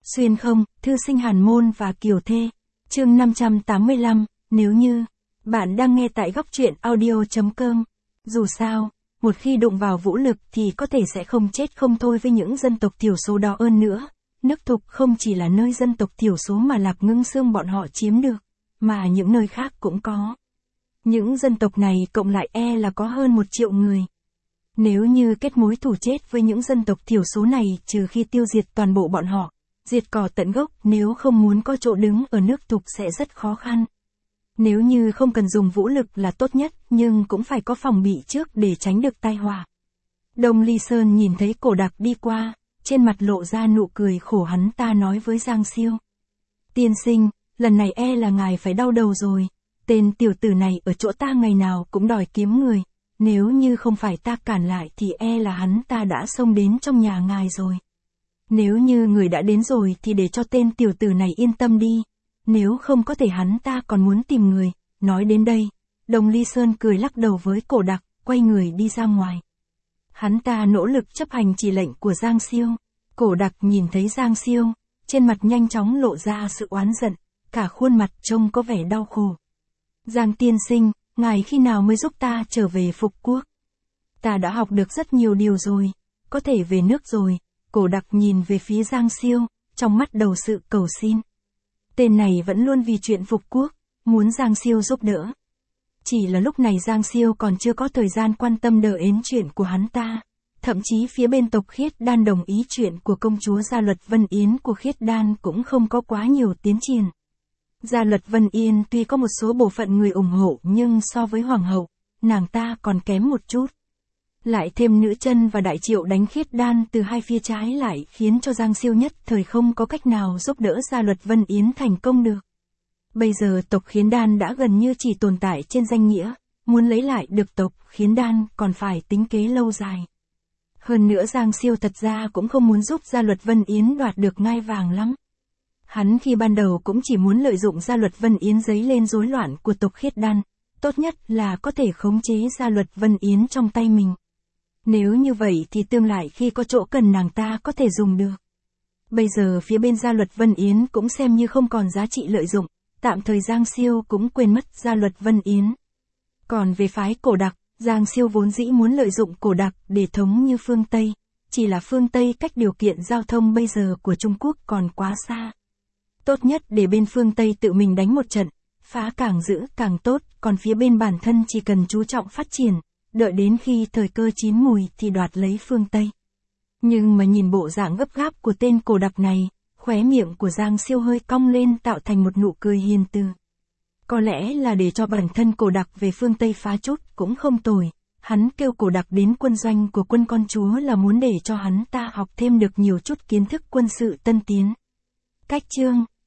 Xuyên không, thư sinh Hàn Môn và Kiều Thê. Chương 585, nếu như bạn đang nghe tại góc truyện audio.com. Dù sao, một khi đụng vào vũ lực thì có thể sẽ không chết không thôi với những dân tộc thiểu số đó hơn nữa. Nước Thục không chỉ là nơi dân tộc thiểu số mà Lạc Ngưng Xương bọn họ chiếm được, mà những nơi khác cũng có. Những dân tộc này cộng lại là có hơn 1 triệu người. Nếu như kết mối thù chết với những dân tộc thiểu số này trừ khi tiêu diệt toàn bộ bọn họ, diệt cỏ tận gốc, nếu không muốn có chỗ đứng ở nước Thục sẽ rất khó khăn. Nếu như không cần dùng vũ lực là tốt nhất, nhưng cũng phải có phòng bị trước để tránh được tai họa. Đông Ly Sơn nhìn thấy Cổ Đặc đi qua, trên mặt lộ ra nụ cười khổ, hắn ta nói với Giang Siêu. Tiên sinh, lần này là ngài phải đau đầu rồi, tên tiểu tử này ở chỗ ta ngày nào cũng đòi kiếm người, nếu như không phải ta cản lại thì là hắn ta đã xông đến trong nhà ngài rồi. Nếu như người đã đến rồi thì để cho tên tiểu tử này yên tâm đi, nếu không có thể hắn ta còn muốn tìm người. Nói đến đây, Đông Ly Sơn cười lắc đầu với Cổ Đặc, quay người đi ra ngoài. Hắn ta nỗ lực chấp hành chỉ lệnh của Giang Siêu. Cổ Đặc nhìn thấy Giang Siêu, trên mặt nhanh chóng lộ ra sự oán giận, cả khuôn mặt trông có vẻ đau khổ. Giang tiên sinh, ngài khi nào mới giúp ta trở về Phục Quốc? Ta đã học được rất nhiều điều rồi, có thể về nước rồi. Cổ Đặc nhìn về phía Giang Siêu, trong mắt đầu sự cầu xin. Tên này vẫn luôn vì chuyện Phục Quốc, muốn Giang Siêu giúp đỡ. Chỉ là lúc này Giang Siêu còn chưa có thời gian quan tâm đến chuyện của hắn ta. Thậm chí phía bên tộc Khiết Đan đồng ý chuyện của công chúa Gia Luật Vân Yến của Khiết Đan cũng không có quá nhiều tiến triển. Gia Luật Vân Yên tuy có một số bộ phận người ủng hộ nhưng so với Hoàng hậu, nàng ta còn kém một chút. Lại thêm Nữ Chân và Đại Triệu đánh Khiết Đan từ hai phía trái lại khiến cho Giang Siêu nhất thời không có cách nào giúp đỡ Gia Luật Vân Yến thành công được. Bây giờ tộc Khiến Đan đã gần như chỉ tồn tại trên danh nghĩa, muốn lấy lại được tộc Khiến Đan còn phải tính kế lâu dài. Hơn nữa Giang Siêu thật ra cũng không muốn giúp Gia Luật Vân Yến đoạt được ngai vàng lắm. Hắn khi ban đầu cũng chỉ muốn lợi dụng Gia Luật Vân Yến dấy lên rối loạn của tộc Khiết Đan, tốt nhất là có thể khống chế Gia Luật Vân Yến trong tay mình. Nếu như vậy thì tương lai khi có chỗ cần nàng ta có thể dùng được. Bây giờ phía bên Gia Luật Vân Yến cũng xem như không còn giá trị lợi dụng, tạm thời Giang Siêu cũng quên mất Gia Luật Vân Yến. Còn về phái Cổ Đặc, Giang Siêu vốn dĩ muốn lợi dụng Cổ Đặc để thống như phương Tây, chỉ là phương Tây cách điều kiện giao thông bây giờ của Trung Quốc còn quá xa. Tốt nhất để bên phương Tây tự mình đánh một trận, phá càng giữ càng tốt, còn phía bên bản thân chỉ cần chú trọng phát triển, đợi đến khi thời cơ chín mùi thì đoạt lấy phương Tây. Nhưng mà nhìn bộ dạng gấp gáp của tên Cổ Đặc này, khóe miệng của Giang Siêu hơi cong lên tạo thành một nụ cười hiền từ. Có lẽ là để cho bản thân Cổ Đặc về phương Tây phá chút cũng không tồi. Hắn kêu Cổ Đặc đến quân doanh của quân con chúa là muốn để cho hắn ta học thêm được nhiều chút kiến thức quân sự tân tiến. Cách chương